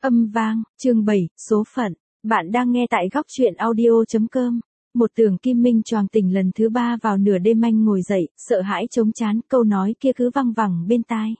Âm vang, chương 7, số phận. Bạn đang nghe tại góc truyện audio.com. Một Tưởng Kim Minh choàng tỉnh lần thứ 3 vào nửa đêm, anh ngồi dậy, sợ hãi trống trán, câu nói kia cứ văng vẳng bên tai.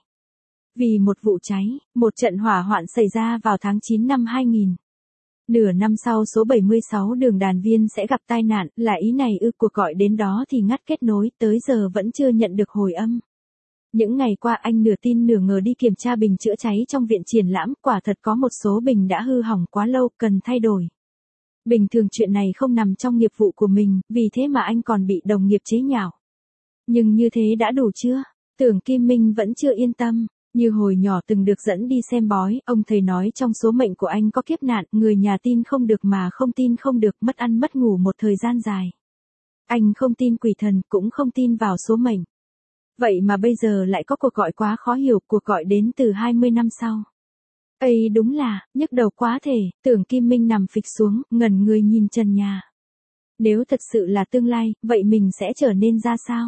Vì một vụ cháy, một trận hỏa hoạn xảy ra vào tháng 9 năm 2000. Nửa năm sau số 76 đường Đàn Viên sẽ gặp tai nạn, là ý này ư? Cuộc gọi đến đó thì ngắt kết nối, tới giờ vẫn chưa nhận được hồi âm. Những ngày qua anh nửa tin nửa ngờ đi kiểm tra bình chữa cháy trong viện triển lãm, quả thật có một số bình đã hư hỏng quá lâu, cần thay đổi. Bình thường chuyện này không nằm trong nghiệp vụ của mình, vì thế mà anh còn bị đồng nghiệp chế nhạo. Nhưng như thế đã đủ chưa? Tưởng Kim Minh vẫn chưa yên tâm. Như hồi nhỏ từng được dẫn đi xem bói, ông thầy nói trong số mệnh của anh có kiếp nạn, người nhà tin không được mà không tin không được, mất ăn mất ngủ một thời gian dài. Anh không tin quỷ thần, cũng không tin vào số mệnh. Vậy mà bây giờ lại có cuộc gọi quá khó hiểu, cuộc gọi đến từ 20 năm sau. Ây, đúng là, nhức đầu quá thể. Tưởng Kim Minh nằm phịch xuống, ngẩn người nhìn trần nhà. Nếu thật sự là tương lai, vậy mình sẽ trở nên ra sao?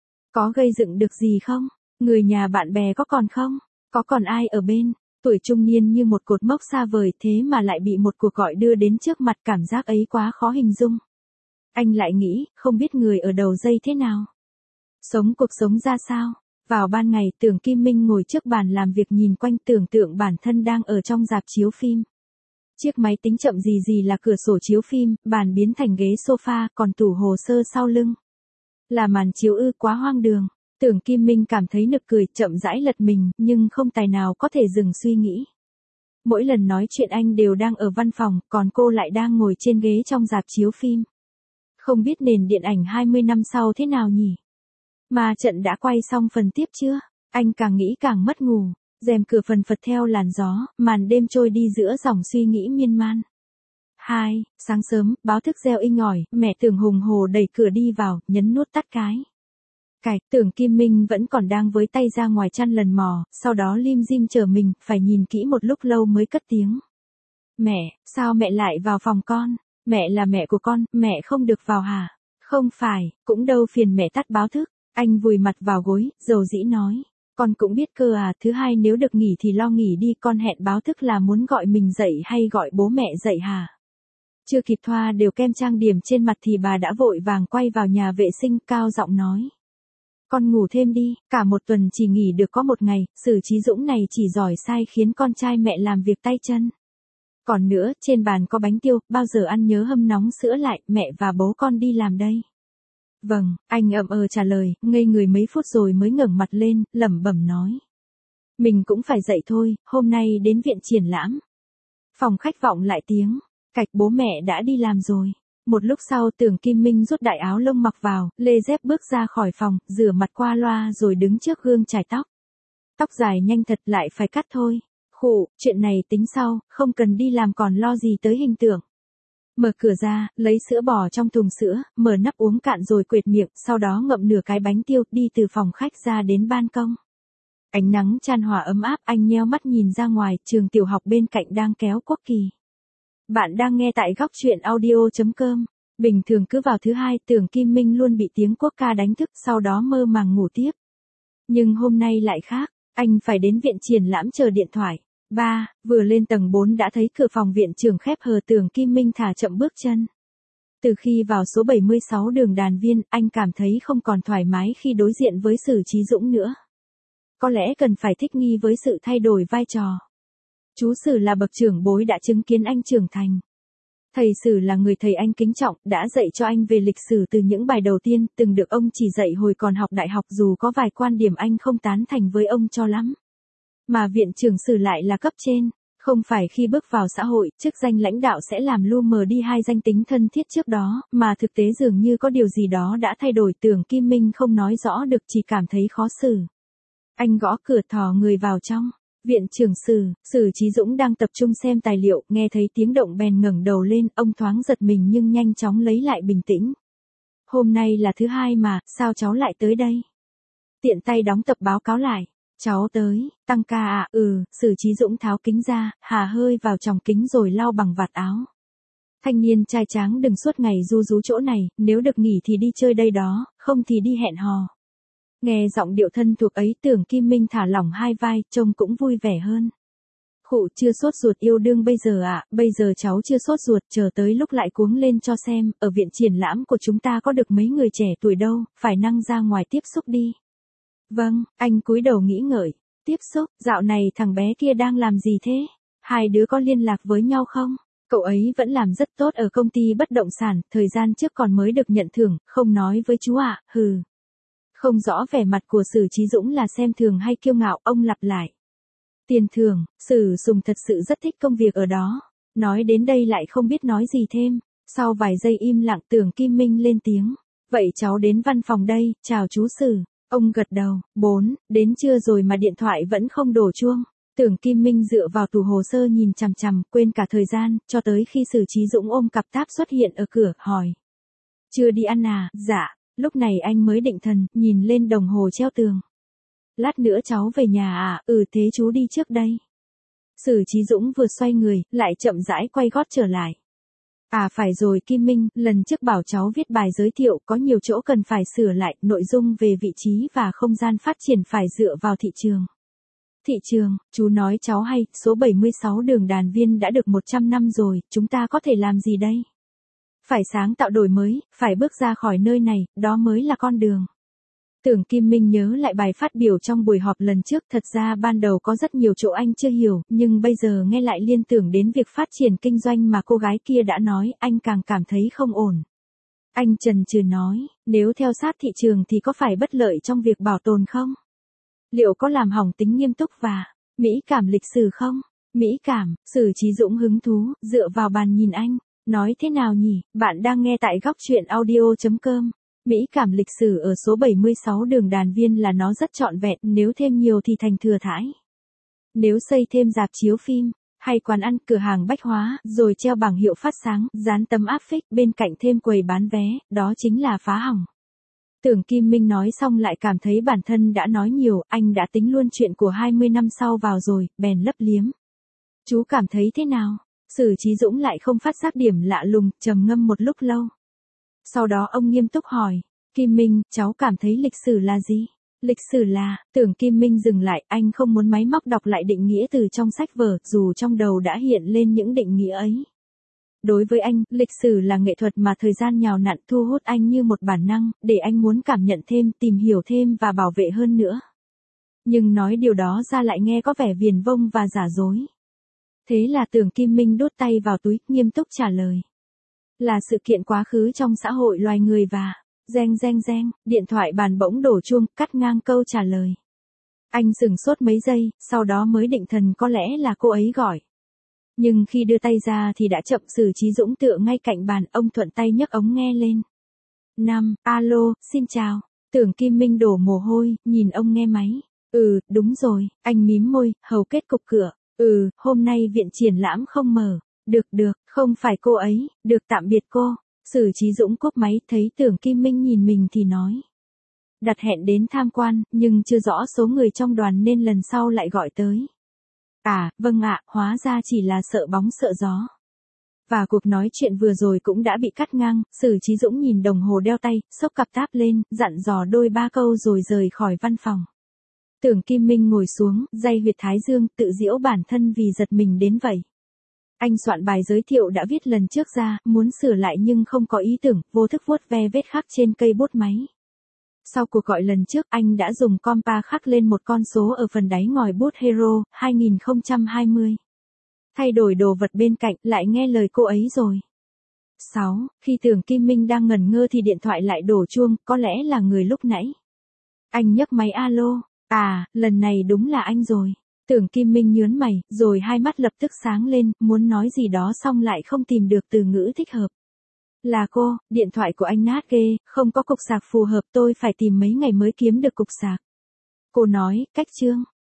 Có gây dựng được gì không? Người nhà bạn bè có còn không? Có còn ai ở bên? Tuổi trung niên như một cột mốc xa vời, thế mà lại bị một cuộc gọi đưa đến trước mặt, cảm giác ấy quá khó hình dung. Anh lại nghĩ, không biết người ở đầu dây thế nào? Sống cuộc sống ra sao? Vào ban ngày, Tưởng Kim Minh ngồi trước bàn làm việc nhìn quanh, tưởng tượng bản thân đang ở trong rạp chiếu phim. Chiếc máy tính chậm gì gì là cửa sổ chiếu phim, bàn biến thành ghế sofa, còn tủ hồ sơ sau lưng. Là màn chiếu ư? Quá hoang đường. Tưởng Kim Minh cảm thấy nực cười, chậm rãi lật mình, nhưng không tài nào có thể dừng suy nghĩ. Mỗi lần nói chuyện anh đều đang ở văn phòng, còn cô lại đang ngồi trên ghế trong rạp chiếu phim. Không biết nền điện ảnh 20 năm sau thế nào nhỉ? Mà trận đã quay xong phần tiếp chưa? Anh càng nghĩ càng mất ngủ. Rèm cửa phần phật theo làn gió, màn đêm trôi đi giữa dòng suy nghĩ miên man. 2. Sáng sớm, báo thức reo inh ỏi, mẹ Tưởng hùng hồ đẩy cửa đi vào, nhấn nút tắt cái. Tưởng Kim Minh vẫn còn đang với tay ra ngoài chăn lần mò, sau đó lim dim chờ mình, phải nhìn kỹ một lúc lâu mới cất tiếng. Mẹ, sao mẹ lại vào phòng con? Mẹ là mẹ của con, mẹ không được vào hả? Không phải, cũng đâu, phiền mẹ tắt báo thức. Anh vùi mặt vào gối, dầu dĩ nói. Con cũng biết cơ à, thứ hai nếu được nghỉ thì lo nghỉ đi, con hẹn báo thức là muốn gọi mình dậy hay gọi bố mẹ dậy hả? Chưa kịp thoa đều kem trang điểm trên mặt thì bà đã vội vàng quay vào nhà vệ sinh, cao giọng nói. Con ngủ thêm đi, cả một tuần chỉ nghỉ được có một ngày, Sử Chí Dũng này chỉ giỏi sai khiến con trai mẹ làm việc tay chân. Còn nữa, trên bàn có bánh tiêu, bao giờ ăn nhớ hâm nóng sữa lại, mẹ và bố con đi làm đây. Vâng, anh ậm trả lời, ngây người mấy phút rồi mới ngẩng mặt lên, lẩm bẩm nói. Mình cũng phải dậy thôi, hôm nay đến viện triển lãm. Phòng khách vọng lại tiếng, cạch, bố mẹ đã đi làm rồi. Một lúc sau Tưởng Kim Minh rút đại áo lông mặc vào, lê dép bước ra khỏi phòng, rửa mặt qua loa rồi đứng trước gương chải tóc. Tóc dài nhanh thật, lại phải cắt thôi. Khụ, chuyện này tính sau, không cần đi làm còn lo gì tới hình tượng. Mở cửa ra, lấy sữa bò trong thùng sữa, mở nắp uống cạn rồi quệt miệng, sau đó ngậm nửa cái bánh tiêu, đi từ phòng khách ra đến ban công. Ánh nắng chan hòa ấm áp, anh nheo mắt nhìn ra ngoài, trường tiểu học bên cạnh đang kéo quốc kỳ. Bạn đang nghe tại góc truyện audio.com. Bình thường cứ vào thứ hai, Tưởng Kim Minh luôn bị tiếng quốc ca đánh thức, sau đó mơ màng ngủ tiếp. Nhưng hôm nay lại khác, anh phải đến viện triển lãm chờ điện thoại. 3. Vừa lên tầng 4 đã thấy cửa phòng viện trưởng khép hờ, Tưởng Kim Minh thả chậm bước chân. Từ khi vào số 76 đường Đàn Viên, anh cảm thấy không còn thoải mái khi đối diện với Sử Chí Dũng nữa. Có lẽ cần phải thích nghi với sự thay đổi vai trò. Chú Sử là bậc trưởng bối đã chứng kiến anh trưởng thành. Thầy Sử là người thầy anh kính trọng, đã dạy cho anh về lịch sử từ những bài đầu tiên, từng được ông chỉ dạy hồi còn học đại học, dù có vài quan điểm anh không tán thành với ông cho lắm. Mà viện trưởng Sử lại là cấp trên, không phải khi bước vào xã hội, chức danh lãnh đạo sẽ làm lu mờ đi hai danh tính thân thiết trước đó, mà thực tế dường như có điều gì đó đã thay đổi. Tưởng Kim Minh không nói rõ được, chỉ cảm thấy khó xử. Anh gõ cửa, thò người vào trong. Viện trưởng Sử Chí Dũng đang tập trung xem tài liệu, nghe thấy tiếng động bèn ngẩng đầu lên, ông thoáng giật mình nhưng nhanh chóng lấy lại bình tĩnh. Hôm nay là thứ hai mà, sao cháu lại tới đây? Tiện tay đóng tập báo cáo lại. Cháu tới, tăng ca à? Sử Chí Dũng tháo kính ra, hà hơi vào tròng kính rồi lau bằng vạt áo. Thanh niên trai tráng đừng suốt ngày ru rú chỗ này, nếu được nghỉ thì đi chơi đây đó, không thì đi hẹn hò. Nghe giọng điệu thân thuộc ấy, Tưởng Kim Minh thả lỏng hai vai, trông cũng vui vẻ hơn. Khụ chưa sốt ruột yêu đương bây giờ ạ, bây giờ cháu chưa sốt ruột, chờ tới lúc lại cuống lên cho xem, ở viện triển lãm của chúng ta có được mấy người trẻ tuổi đâu, phải năng ra ngoài tiếp xúc đi. Vâng, anh cúi đầu nghĩ ngợi, tiếp xúc, dạo này thằng bé kia đang làm gì thế? Hai đứa có liên lạc với nhau không? Cậu ấy vẫn làm rất tốt ở công ty bất động sản, thời gian trước còn mới được nhận thưởng, không nói với chú ạ, hừ. Không rõ vẻ mặt của Sử Chí Dũng là xem thường hay kiêu ngạo, ông lặp lại. Tiền thưởng, Sử Sùng thật sự rất thích công việc ở đó. Nói đến đây lại không biết nói gì thêm. Sau vài giây im lặng Tưởng Kim Minh lên tiếng. Vậy cháu đến văn phòng đây, chào chú Sử. Ông gật đầu, 4, đến trưa rồi mà điện thoại vẫn không đổ chuông. Tưởng Kim Minh dựa vào tủ hồ sơ nhìn chằm chằm, quên cả thời gian, cho tới khi Sử Chí Dũng ôm cặp táp xuất hiện ở cửa, hỏi. Chưa đi ăn à? Dạ, lúc này anh mới định thần, nhìn lên đồng hồ treo tường. Lát nữa cháu về nhà à? Thế chú đi trước đây. Sử Chí Dũng vừa xoay người, lại chậm rãi quay gót trở lại. À phải rồi Kim Minh, lần trước bảo cháu viết bài giới thiệu có nhiều chỗ cần phải sửa lại, nội dung về vị trí và không gian phát triển phải dựa vào thị trường. Thị trường, chú nói cháu hay, số 76 đường Đàn Viên đã được 100 năm rồi, chúng ta có thể làm gì đây? Phải sáng tạo đổi mới, phải bước ra khỏi nơi này, đó mới là con đường. Tưởng Kim Minh nhớ lại bài phát biểu trong buổi họp lần trước, thật ra ban đầu có rất nhiều chỗ anh chưa hiểu, nhưng bây giờ nghe lại liên tưởng đến việc phát triển kinh doanh mà cô gái kia đã nói, anh càng cảm thấy không ổn. Anh chần chừ nói, nếu theo sát thị trường thì có phải bất lợi trong việc bảo tồn không? Liệu có làm hỏng tính nghiêm túc và mỹ cảm lịch sử không? Mỹ cảm, Sử Chí Dũng hứng thú, dựa vào bàn nhìn anh, nói thế nào nhỉ, bạn đang nghe tại góc truyện audio.com. Mỹ cảm lịch sử ở số 76 đường Đàn Viên là nó rất trọn vẹn, nếu thêm nhiều thì thành thừa thãi. Nếu xây thêm rạp chiếu phim, hay quán ăn, cửa hàng bách hóa, rồi treo bảng hiệu phát sáng, dán tấm áp phích, bên cạnh thêm quầy bán vé, đó chính là phá hỏng. Tưởng Kim Minh nói xong lại cảm thấy bản thân đã nói nhiều, anh đã tính luôn chuyện của 20 năm sau vào rồi, bèn lấp liếm. Chú cảm thấy thế nào? Sử Chí Dũng lại không phát giác điểm lạ lùng, trầm ngâm một lúc lâu. Sau đó ông nghiêm túc hỏi, Kim Minh, cháu cảm thấy lịch sử là gì? Lịch sử là, Tưởng Kim Minh dừng lại, anh không muốn máy móc đọc lại định nghĩa từ trong sách vở, dù trong đầu đã hiện lên những định nghĩa ấy. Đối với anh, lịch sử là nghệ thuật mà thời gian nhào nặn thu hút anh như một bản năng, để anh muốn cảm nhận thêm, tìm hiểu thêm và bảo vệ hơn nữa. Nhưng nói điều đó ra lại nghe có vẻ viển vông và giả dối. Thế là Tưởng Kim Minh đút tay vào túi, nghiêm túc trả lời. Là sự kiện quá khứ trong xã hội loài người và... Reng reng reng, điện thoại bàn bỗng đổ chuông, cắt ngang câu trả lời. Anh sửng sốt mấy giây, sau đó mới định thần có lẽ là cô ấy gọi. Nhưng khi đưa tay ra thì đã chậm. Sử Chí Dũng tựa ngay cạnh bàn, ông thuận tay nhấc ống nghe lên. Alo, xin chào. Tưởng Kim Minh đổ mồ hôi, nhìn ông nghe máy. Đúng rồi, anh mím môi, hầu kết cục cửa. Hôm nay viện triển lãm không mở. Được, không phải cô ấy, được tạm biệt cô. Sử Chí Dũng cúp máy, thấy Tưởng Kim Minh nhìn mình thì nói. Đặt hẹn đến tham quan, nhưng chưa rõ số người trong đoàn nên lần sau lại gọi tới. À, vâng ạ, hóa ra chỉ là sợ bóng sợ gió. Và cuộc nói chuyện vừa rồi cũng đã bị cắt ngang, Sử Chí Dũng nhìn đồng hồ đeo tay, xốc cặp táp lên, dặn dò đôi ba câu rồi rời khỏi văn phòng. Tưởng Kim Minh ngồi xuống, day huyệt thái dương, tự giễu bản thân vì giật mình đến vậy. Anh soạn bài giới thiệu đã viết lần trước ra, muốn sửa lại nhưng không có ý tưởng, vô thức vuốt ve vết khắc trên cây bút máy. Sau cuộc gọi lần trước, anh đã dùng compa khắc lên một con số ở phần đáy ngòi bút Hero, 2020. Thay đổi đồ vật bên cạnh, lại nghe lời cô ấy rồi. 6. Khi Tưởng Kim Minh đang ngẩn ngơ thì điện thoại lại đổ chuông, có lẽ là người lúc nãy. Anh nhấc máy alo. À, lần này đúng là anh rồi. Tưởng Kim Minh nhướng mày, rồi hai mắt lập tức sáng lên, muốn nói gì đó xong lại không tìm được từ ngữ thích hợp. Là cô, điện thoại của anh nát ghê, không có cục sạc phù hợp, tôi phải tìm mấy ngày mới kiếm được cục sạc. Cô nói, cách chương.